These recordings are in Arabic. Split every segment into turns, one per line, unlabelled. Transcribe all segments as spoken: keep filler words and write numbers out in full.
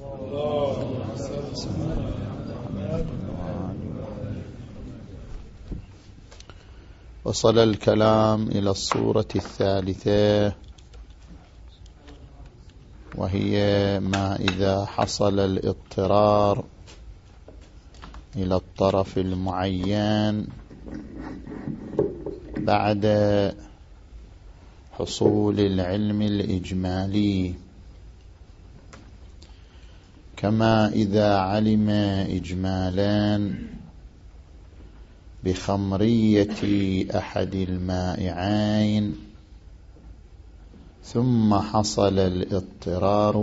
وصل الكلام إلى الصورة الثالثة، وهي ما إذا حصل الاضطرار إلى الطرف المعين بعد حصول العلم الإجمالي، كما إذا علم إجمالا بخمرية أحد المائعين ثم حصل الاضطرار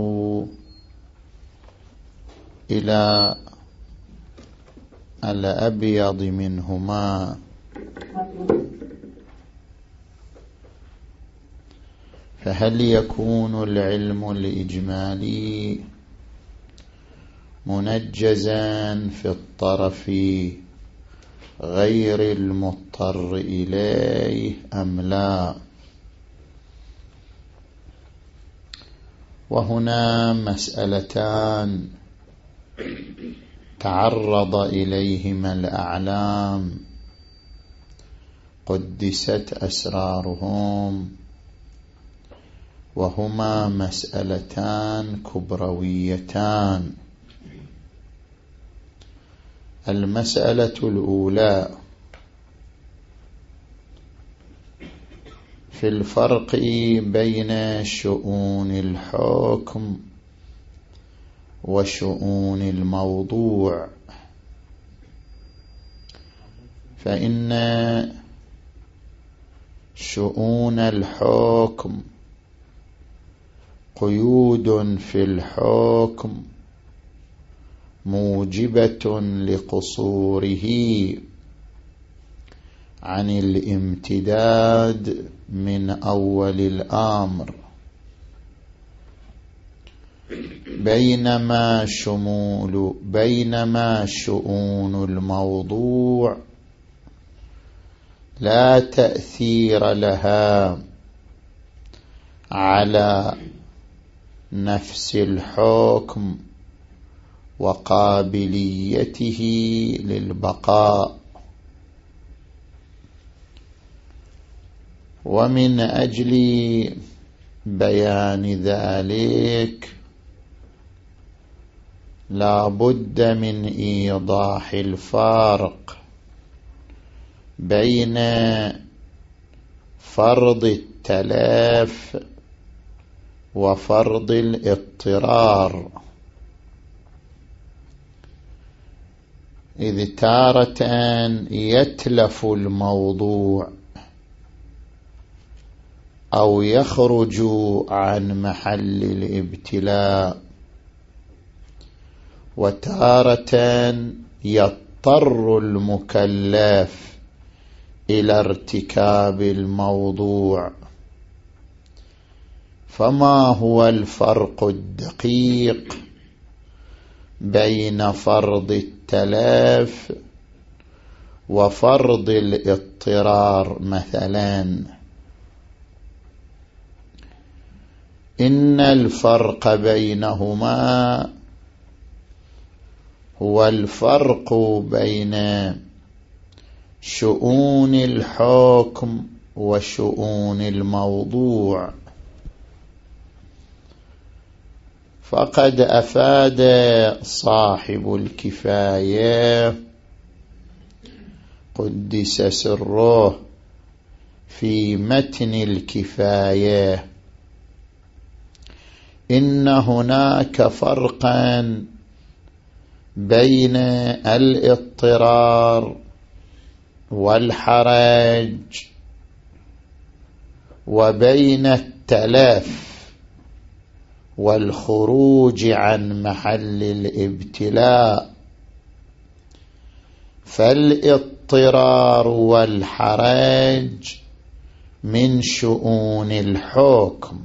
إلى الأبيض منهما، فهل يكون العلم الإجمالي منجزا في الطرف غير المضطر إليه أم لا؟ وهنا مسألتان تعرض إليهما الأعلام قدست أسرارهم، وهما مسألتان كبرويتان. المسألة الأولى في الفرق بين شؤون الحكم وشؤون الموضوع، فإن شؤون الحكم قيود في الحكم موجبة لقصوره عن الامتداد من أول الأمر، بينما شمول بينما شؤون الموضوع لا تأثير لها على نفس الحكم وقابليته للبقاء. ومن أجل بيان ذلك لا بد من إيضاح الفارق بين فرض التلف وفرض الاضطرار، إذ تارة يتلف الموضوع أو يخرج عن محل الابتلاء، وتارة يضطر المكلف إلى ارتكاب الموضوع. فما هو الفرق الدقيق بين فرض التلف وفرض الاضطرار؟ مثلا إن الفرق بينهما هو الفرق بين شؤون الحكم وشؤون الموضوع. فقد أفاد صاحب الكفاية قدس سره في متن الكفاية إن هناك فرقا بين الاضطرار والحرج وبين التلف والخروج عن محل الابتلاء. فالاضطرار والحرج من شؤون الحكم،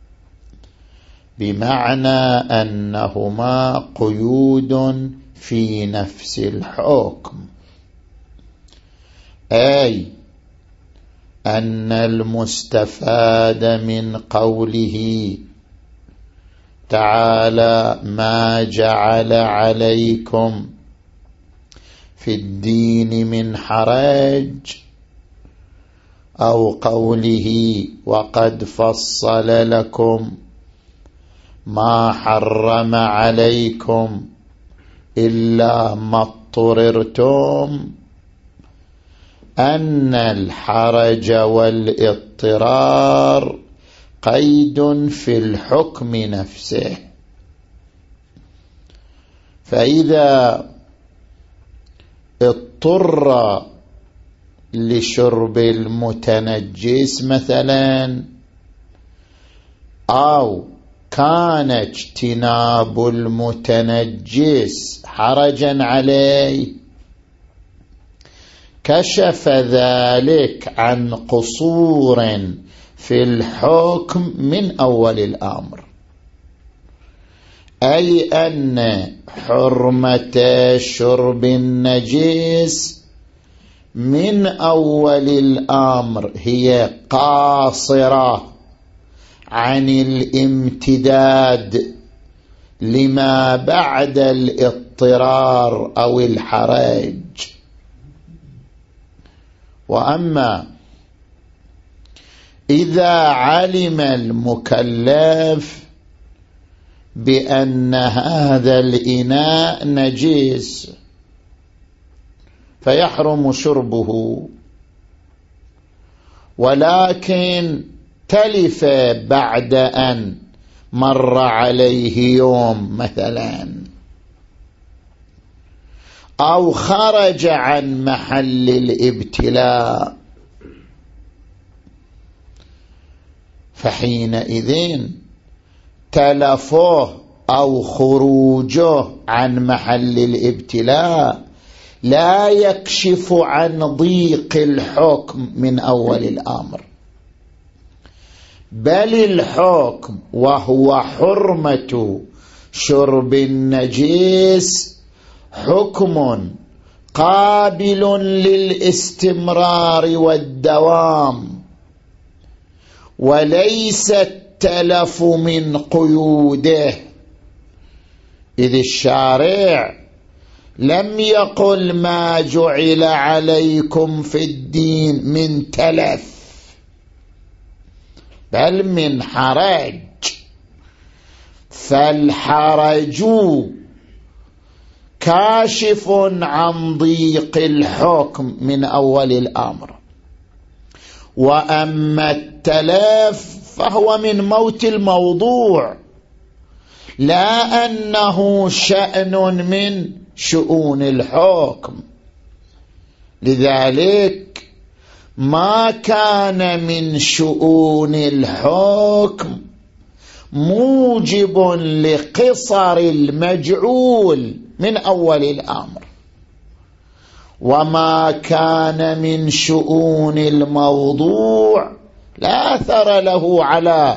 بمعنى أنهما قيود في نفس الحكم، أي أن المستفاد من قوله تعالى ما جعل عليكم في الدين من حرج، أو قوله وقد فصل لكم ما حرم عليكم إلا ما اضطررتم، أن الحرج والاضطرار قيد في الحكم نفسه. فإذا اضطر لشرب المتنجس مثلا، أو كان اجتناب المتنجس حرجا عليه، كشف ذلك عن قصور في الحكم من أول الأمر، أي أن حرمة شرب النجس من أول الأمر هي قاصرة عن الامتداد لما بعد الاضطرار أو الحرج. وأما إذا علم المكلف بأن هذا الإناء نجس فيحرم شربه، ولكن تلف بعد أن مر عليه يوم مثلا، أو خرج عن محل الابتلاء، فحينئذ تلفه أو خروجه عن محل الابتلاء لا يكشف عن ضيق الحكم من أول الأمر، بل الحكم وهو حرمة شرب النجس حكم قابل للاستمرار والدوام، وليس التلف من قيوده، إذ الشارع لم يقل ما جعل عليكم في الدين من تلف، بل من حرج. فالحرج كاشف عن ضيق الحكم من أول الأمر، وأما التلف فهو من موت الموضوع، لا أنه شأن من شؤون الحكم. لذلك ما كان من شؤون الحكم موجب لقصر المجعول من أول الأمر، وما كان من شؤون الموضوع لا أثر له على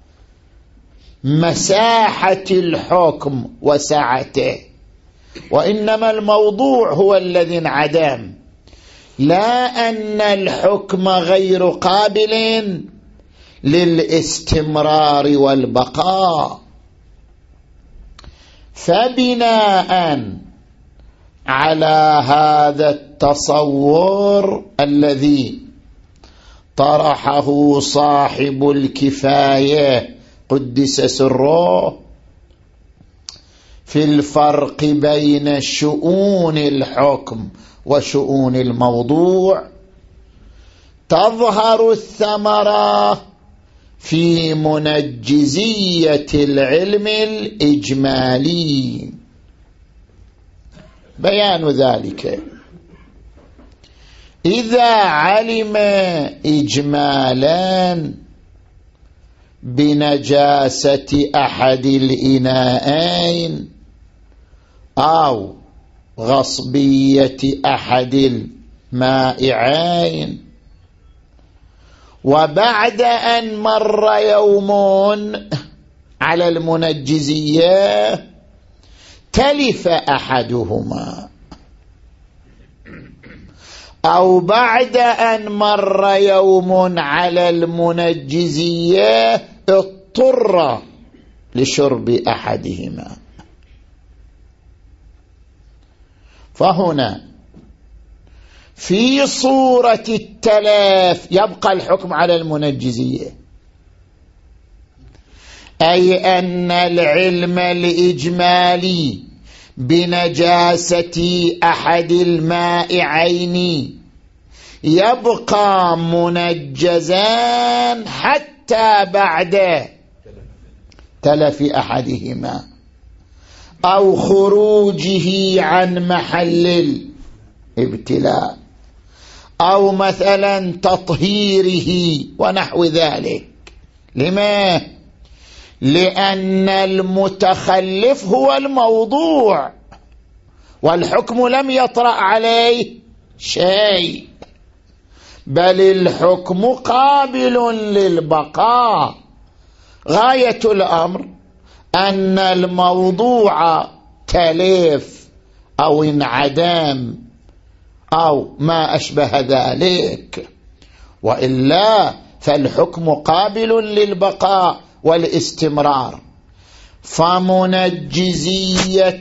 مساحة الحكم وسعته، وإنما الموضوع هو الذي انعدم، لا أن الحكم غير قابل للاستمرار والبقاء. فبناء على هذا التصور الذي طرحه صاحب الكفاية قدس سره في الفرق بين شؤون الحكم وشؤون الموضوع، تظهر الثمرة في منجزية العلم الإجمالي. بيان ذلك: إذا علم إجمالا بنجاسة أحد الإناءين أو غصبية أحد المائعين، وبعد أن مر يوم على المنجزية تلف أحدهما، أو بعد أن مر يوم على المنجزية اضطر لشرب أحدهما. فهنا في صورة التلف يبقى الحكم على المنجزية، أي أن العلم الإجمالي بنجاسة أحد المائعين يبقى منجزان حتى بعد تلف أحدهما أو خروجه عن محل الابتلاء أو مثلا تطهيره ونحو ذلك. لما؟ لأن المتخلف هو الموضوع والحكم لم يطرأ عليه شيء، بل الحكم قابل للبقاء. غاية الأمر أن الموضوع تلف أو انعدام أو ما أشبه ذلك، وإلا فالحكم قابل للبقاء والاستمرار. فمنجزية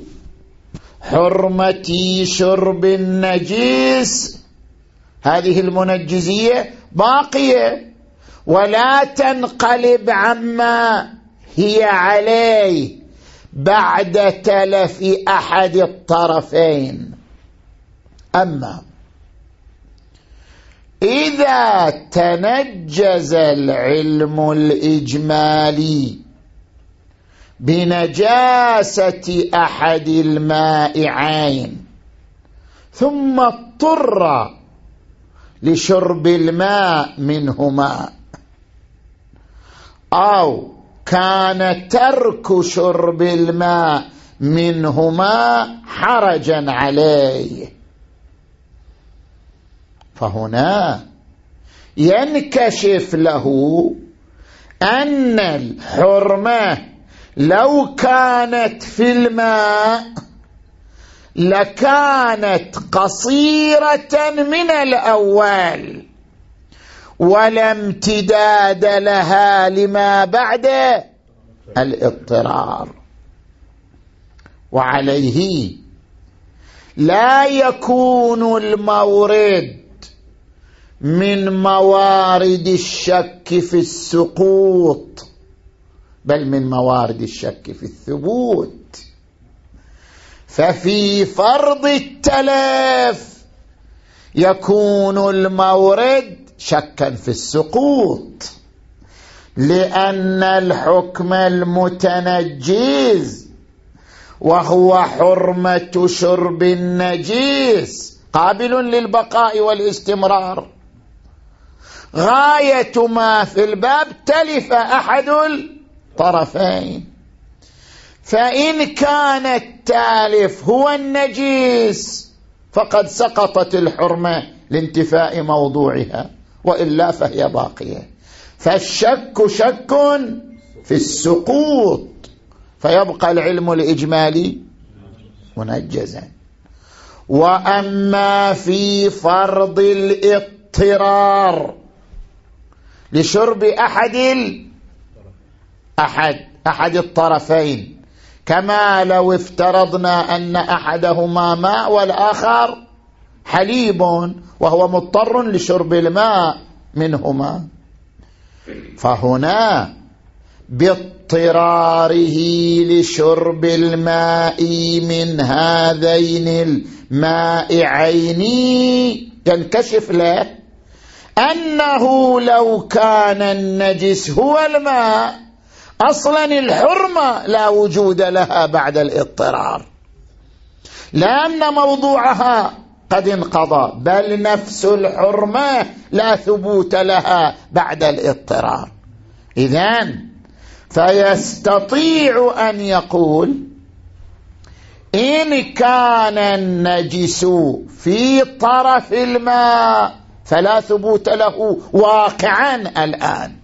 حرمة شرب النجيس، هذه المنجزية باقية ولا تنقلب عما هي عليه بعد تلف أحد الطرفين. أما إذا تنجز العلم الإجمالي بنجاسة أحد المائعين ثم اضطر لشرب الماء منهما، أو كان ترك شرب الماء منهما حرجا عليه، فهنا ينكشف له أن الحرمة لو كانت في الماء لكانت قصيرة من الأول ولا امتداد لها لما بعد الاضطرار. وعليه لا يكون المورد من موارد الشك في السقوط، بل من موارد الشك في الثبوت. ففي فرض التلف يكون المورد شكا في السقوط، لأن الحكم المتنجز وهو حرمة شرب النجيس قابل للبقاء والاستمرار. غاية ما في الباب تلف أحد الطرفين، فإن كان التالف هو النجيس فقد سقطت الحرمة لانتفاء موضوعها، وإلا فهي باقية. فالشك شك في السقوط، فيبقى العلم الإجمالي منجزا. وأما في فرض الاضطرار لشرب أحد أحد أحد الطرفين، كما لو افترضنا أن أحدهما ماء والآخر حليب وهو مضطر لشرب الماء منهما، فهنا باضطراره لشرب الماء من هذين المائعين ينكشف له أنه لو كان النجس هو الماء أصلا الحرمة لا وجود لها بعد الاضطرار، لأن موضوعها قد انقضى، بل نفس الحرمة لا ثبوت لها بعد الاضطرار. إذن فيستطيع أن يقول إن كان النجس في طرف الماء فلا ثبوت له واقعا الآن،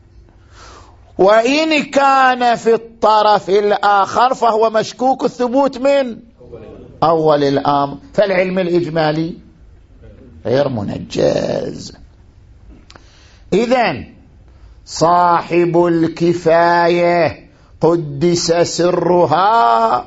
وإن كان في الطرف الآخر فهو مشكوك الثبوت من أول الأمر، فالعلم الإجمالي غير منجز. إذن صاحب الكفاية قدس سرها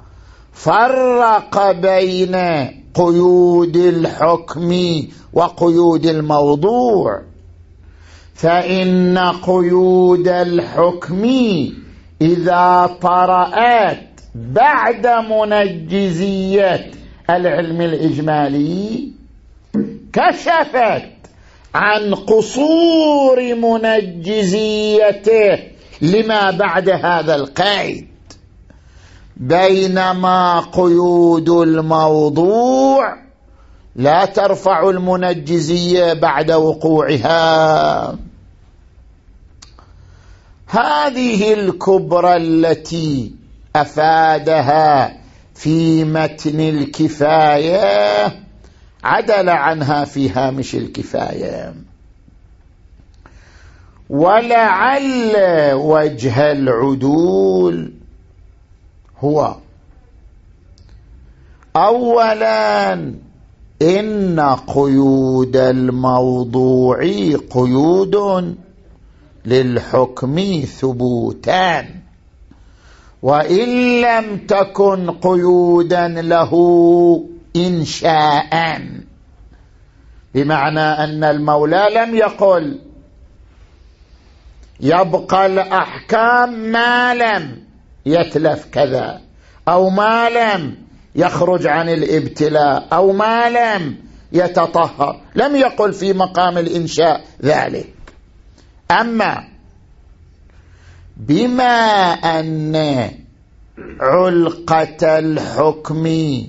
فرق بين قيود الحكم وقيود الموضوع، فإن قيود الحكم إذا طرأت بعد منجزية العلم الإجمالي كشفت عن قصور منجزيته لما بعد هذا القيد، بينما قيود الموضوع لا ترفع المنجزية بعد وقوعها. هذه الكبرى التي أفادها في متن الكفاية عدل عنها في هامش الكفاية. ولعل وجه العدول هو أولا إن قيود الموضوع قيود للحكم ثبوتان، وإن لم تكن قيودا له إنشاء، بمعنى أن المولى لم يقل يبقى الأحكام ما لم يتلف كذا، أو ما لم يخرج عن الابتلاء، أو ما لم يتطهر، لم يقل في مقام الإنشاء ذلك. أما بما أن علقة الحكم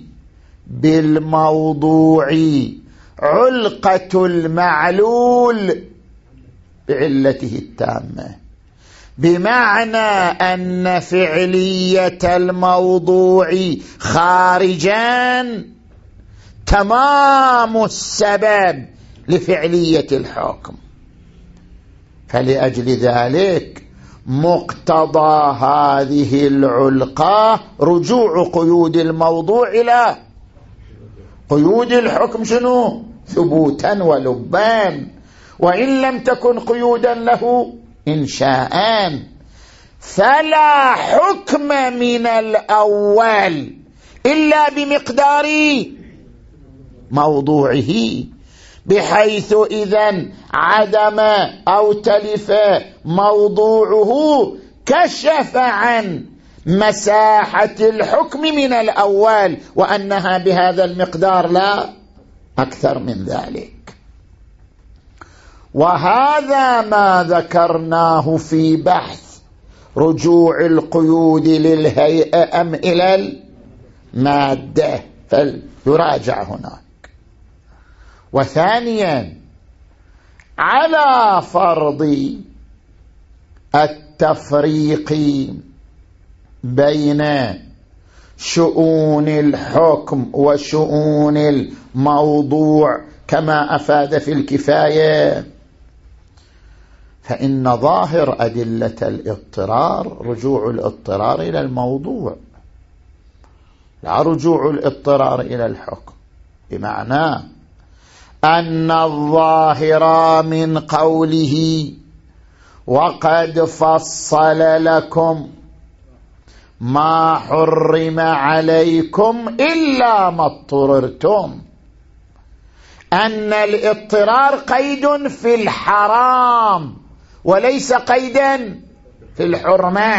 بالموضوع علقة المعلول بعلته التامة، بمعنى أن فعلية الموضوع خارجان تمام السبب لفعلية الحكم، فلأجل ذلك مقتضى هذه العلقة رجوع قيود الموضوع إلى قيود الحكم شنو؟ ثبوتا ولبان، وإن لم تكن قيودا له إنشاءان، فلا حكم من الأول إلا بمقدار موضوعه، بحيث إذن عدم أو تلف موضوعه كشف عن مساحة الحكم من الأول، وأنها بهذا المقدار لا أكثر من ذلك. وهذا ما ذكرناه في بحث رجوع القيود للهيئة أم إلى المادة، فليراجع هناك. وثانيا على فرض التفريق بين شؤون الحكم وشؤون الموضوع كما أفاد في الكفاية، فإن ظاهر أدلة الاضطرار رجوع الاضطرار إلى الموضوع، لا رجوع الاضطرار إلى الحكم، بمعنى أن الظاهر من قوله وقد فصل لكم ما حرم عليكم إلا ما اضطررتم، أن الاضطرار قيد في الحرام وليس قيدا في الحرمة،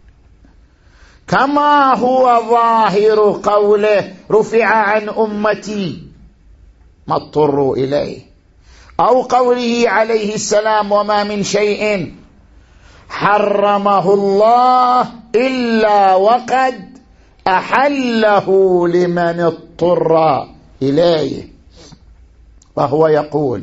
كما هو ظاهر قوله رفع عن أمتي ما اضطروا إليه، أو قوله عليه السلام وما من شيء حرمه الله إلا وقد أحله لمن اضطر إليه. وهو يقول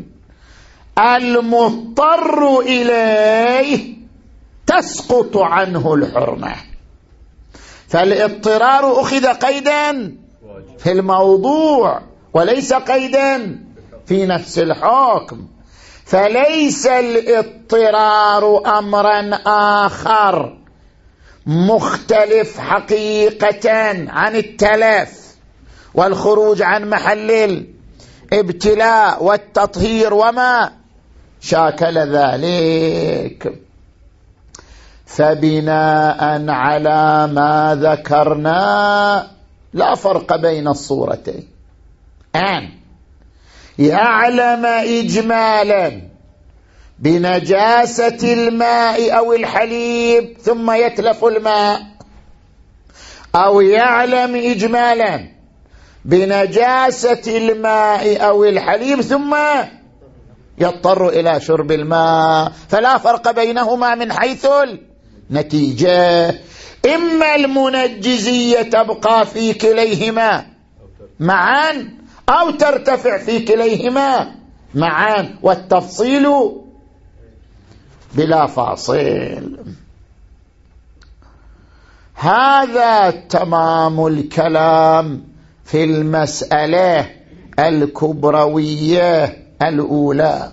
المضطر إليه تسقط عنه الحرمة، فالاضطرار أخذ قيدا في الموضوع وليس قيدا في نفس الحكم، فليس الاضطرار أمرا آخر مختلف حقيقة عن التلف والخروج عن محل الابتلاء والتطهير وما شاكل ذلك. فبناء على ما ذكرنا لا فرق بين الصورتين. أن يعلم إجمالا بنجاسة الماء أو الحليب ثم يتلف الماء، أو يعلم إجمالا بنجاسة الماء أو الحليب ثم يضطر إلى شرب الماء، فلا فرق بينهما من حيث النتيجة. إما المنجزية تبقى في كليهما معا أو ترتفع في كليهما معا، والتفصيل بلا فاصل. هذا تمام الكلام في المسألة الكبروية الأولى.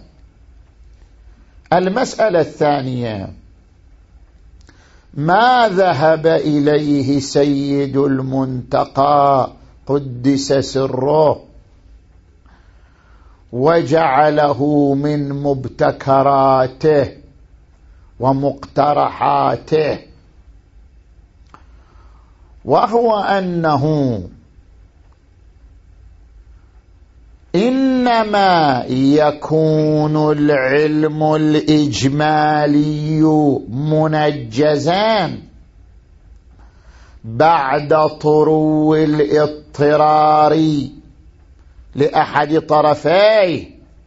المسألة الثانية ما ذهب إليه سيد المنتقى قدس سره وجعله من مبتكراته ومقترحاته، وهو أنه إنما يكون العلم الإجمالي منجزا بعد طرو الاضطرار لأحد طرفيه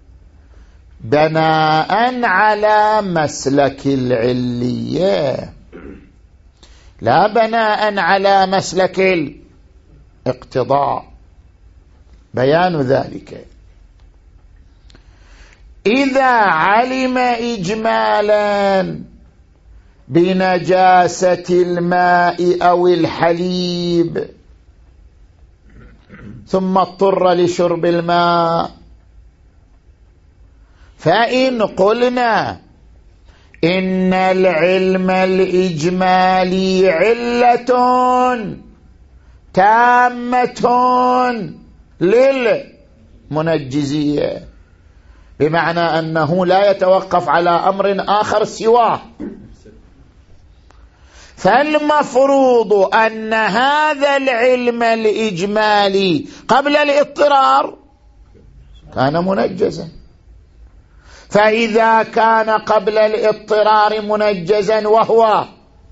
بناء على مسلك العلية، لا بناء على مسلك الاقتضاء. بيان ذلك إذا علم إجمالا بنجاسة الماء أو الحليب ثم اضطر لشرب الماء، فإن قلنا إن العلم الإجمالي علة تامة للمنجزية، بمعنى أنه لا يتوقف على أمر آخر سواه، فالمفروض أن هذا العلم الإجمالي قبل الاضطرار كان منجزا، فإذا كان قبل الاضطرار منجزا وهو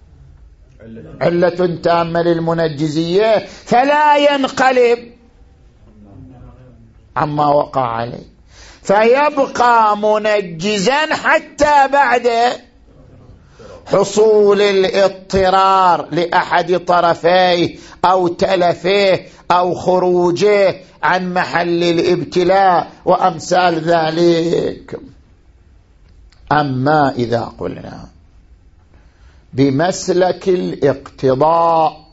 علة تامة للمنجزية فلا ينقلب عما وقع عليه، فيبقى منجزا حتى بعد حصول الاضطرار لأحد طرفيه أو تلفيه أو خروجه عن محل الابتلاء وأمثال ذلك. أما إذا قلنا بمسلك الاقتضاء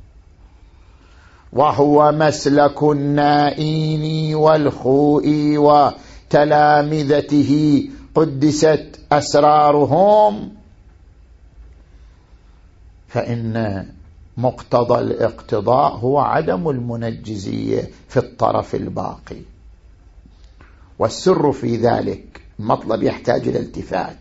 وهو مسلك النائين والخوئي وتلامذته قدست أسرارهم، فإن مقتضى الاقتضاء هو عدم المنجزية في الطرف الباقي، والسر في ذلك المطلب يحتاج إلى التفات،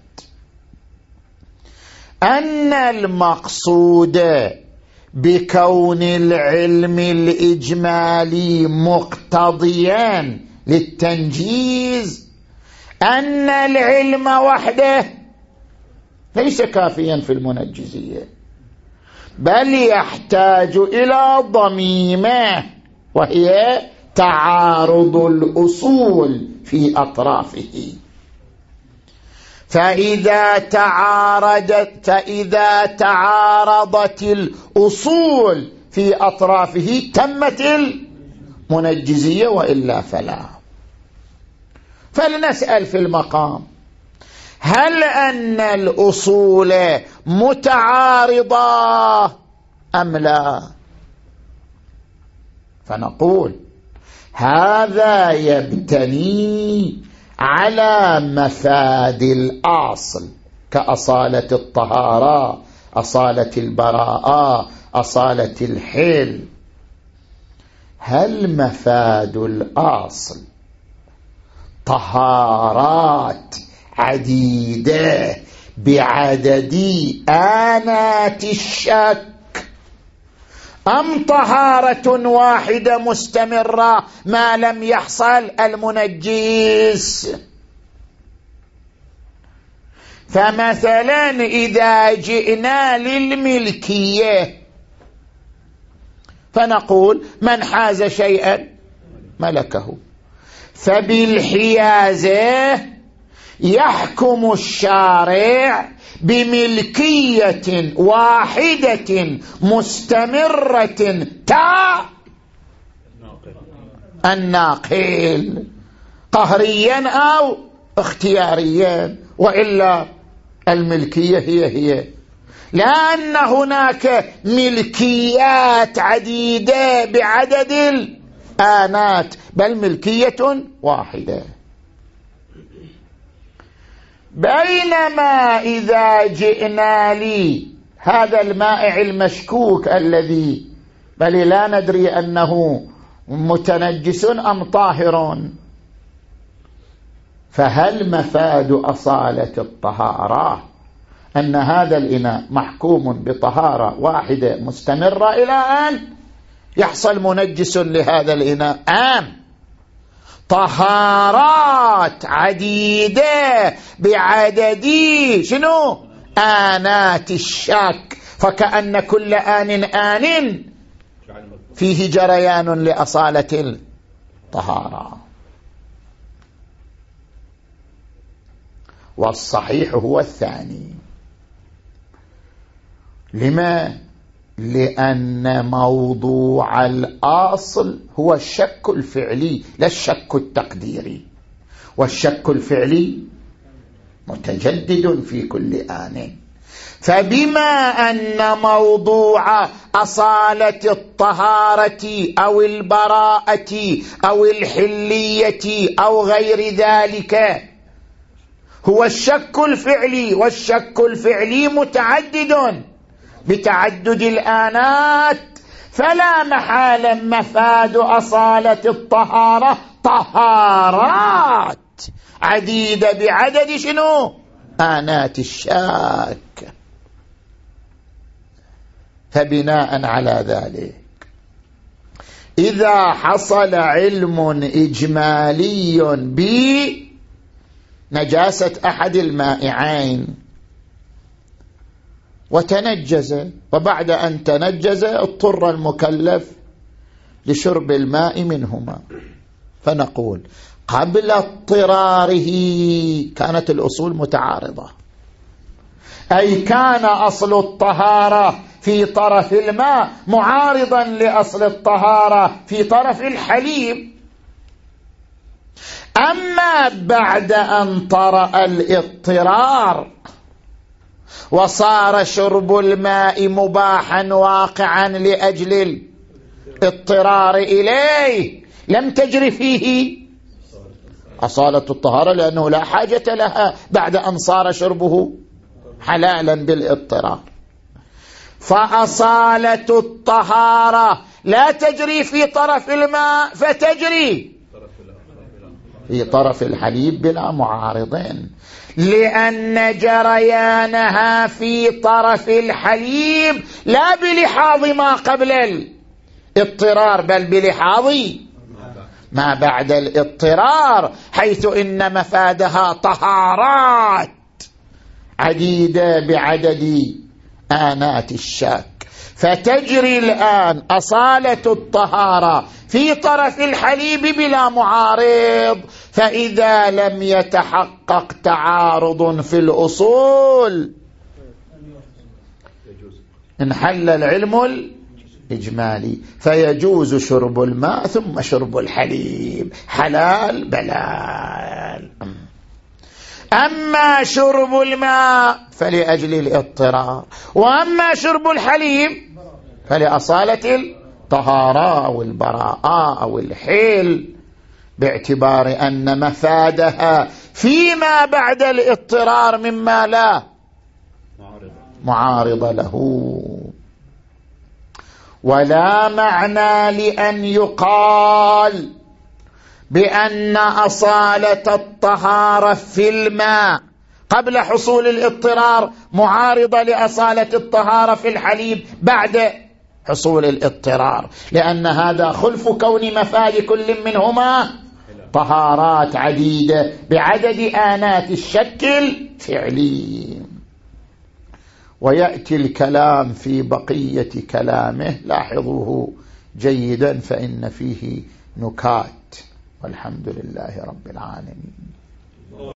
أن المقصود بكون العلم الإجمالي مقتضيا للتنجيز أن العلم وحده ليس كافيا في المنجزية، بل يحتاج إلى ضميمة وهي تعارض الأصول في أطرافه، فإذا تعارضت فإذا تعارضت الأصول في أطرافه تمت المنجزية، وإلا فلا. فلنسأل في المقام هل أن الأصول متعارضة أم لا؟ فنقول هذا يبتني على مفاد الأصل كأصالة الطهارة، أصالة البراءة، أصالة الحل. هل مفاد الأصل طهارات عديدة بعدد آنات الشك أم طهارة واحدة مستمرة ما لم يحصل المنجس. فمثلا إذا جئنا للملكية فنقول من حاز شيئا ملكه، فبالحيازة يحكم الشارع بملكية واحدة مستمرة تا الناقل قهريا أو اختياريا، وإلا الملكية هي هي، لأن هناك ملكيات عديدة بعدد الآنات، بل ملكية واحدة. بينما إذا جئنا لي هذا المائع المشكوك الذي بل لا ندري أنه متنجس أم طاهر، فهل مفاد أصالة الطهارة أن هذا الإناء محكوم بطهارة واحدة مستمرة إلى أن يحصل منجس لهذا الإناء، أم طهارات عديدة بعدد شنو آنات الشك، فكأن كل آن آن فيه جريان لأصالة الطهارة. والصحيح هو الثاني. لما؟ لأن موضوع الأصل هو الشك الفعلي لا الشك التقديري، والشك الفعلي متجدد في كل آن. فبما أن موضوع أصالة الطهارة أو البراءة أو الحلية أو غير ذلك هو الشك الفعلي، والشك الفعلي متعدد بتعدد الآنات، فلا محالة مفاد أصالة الطهارة طهارات عديدة بعدد شنو آنات الشك. فبناء على ذلك إذا حصل علم إجمالي بنجاسة أحد المائعين وتنجز، وبعد أن تنجز اضطر المكلف لشرب الماء منهما، فنقول قبل اضطراره كانت الأصول متعارضة، أي كان أصل الطهارة في طرف الماء معارضا لأصل الطهارة في طرف الحليب. أما بعد أن طرأ الاضطرار وصار شرب الماء مباحا واقعا لأجل الاضطرار إليه لم تجري فيه أصالة الطهارة، لأنه لا حاجة لها بعد أن صار شربه حلالا بالاضطرار. فأصالة الطهارة لا تجري في طرف الماء فتجري في طرف الحليب بلا معارضين، لأن جريانها في طرف الحليب لا بلحاظ ما قبل الاضطرار بل بلحاظ ما بعد الاضطرار، حيث إن مفادها طهارات عديدة بعدد آنات الشك. فتجري الآن أصالة الطهارة في طرف الحليب بلا معارض. فإذا لم يتحقق تعارض في الأصول انحل العلم الإجمالي، فيجوز شرب الماء ثم شرب الحليب، حلال بلال. أما شرب الماء فلأجل الاضطرار، وأما شرب الحليب فلأصالة الطهارة أو البراءة أو الحل، باعتبار أن مفادها فيما بعد الاضطرار مما لا معارض له. ولا معنى لأن يقال بأن أصالة الطهارة في الماء قبل حصول الاضطرار معارضة لأصالة الطهارة في الحليب بعد حصول الاضطرار، لأن هذا خلف كون مفاد كل منهما طهارات عديدة بعدد آنات الشكل فعلي. ويأتي الكلام في بقية كلامه، لاحظوه جيدا فإن فيه نكات، والحمد لله رب العالمين.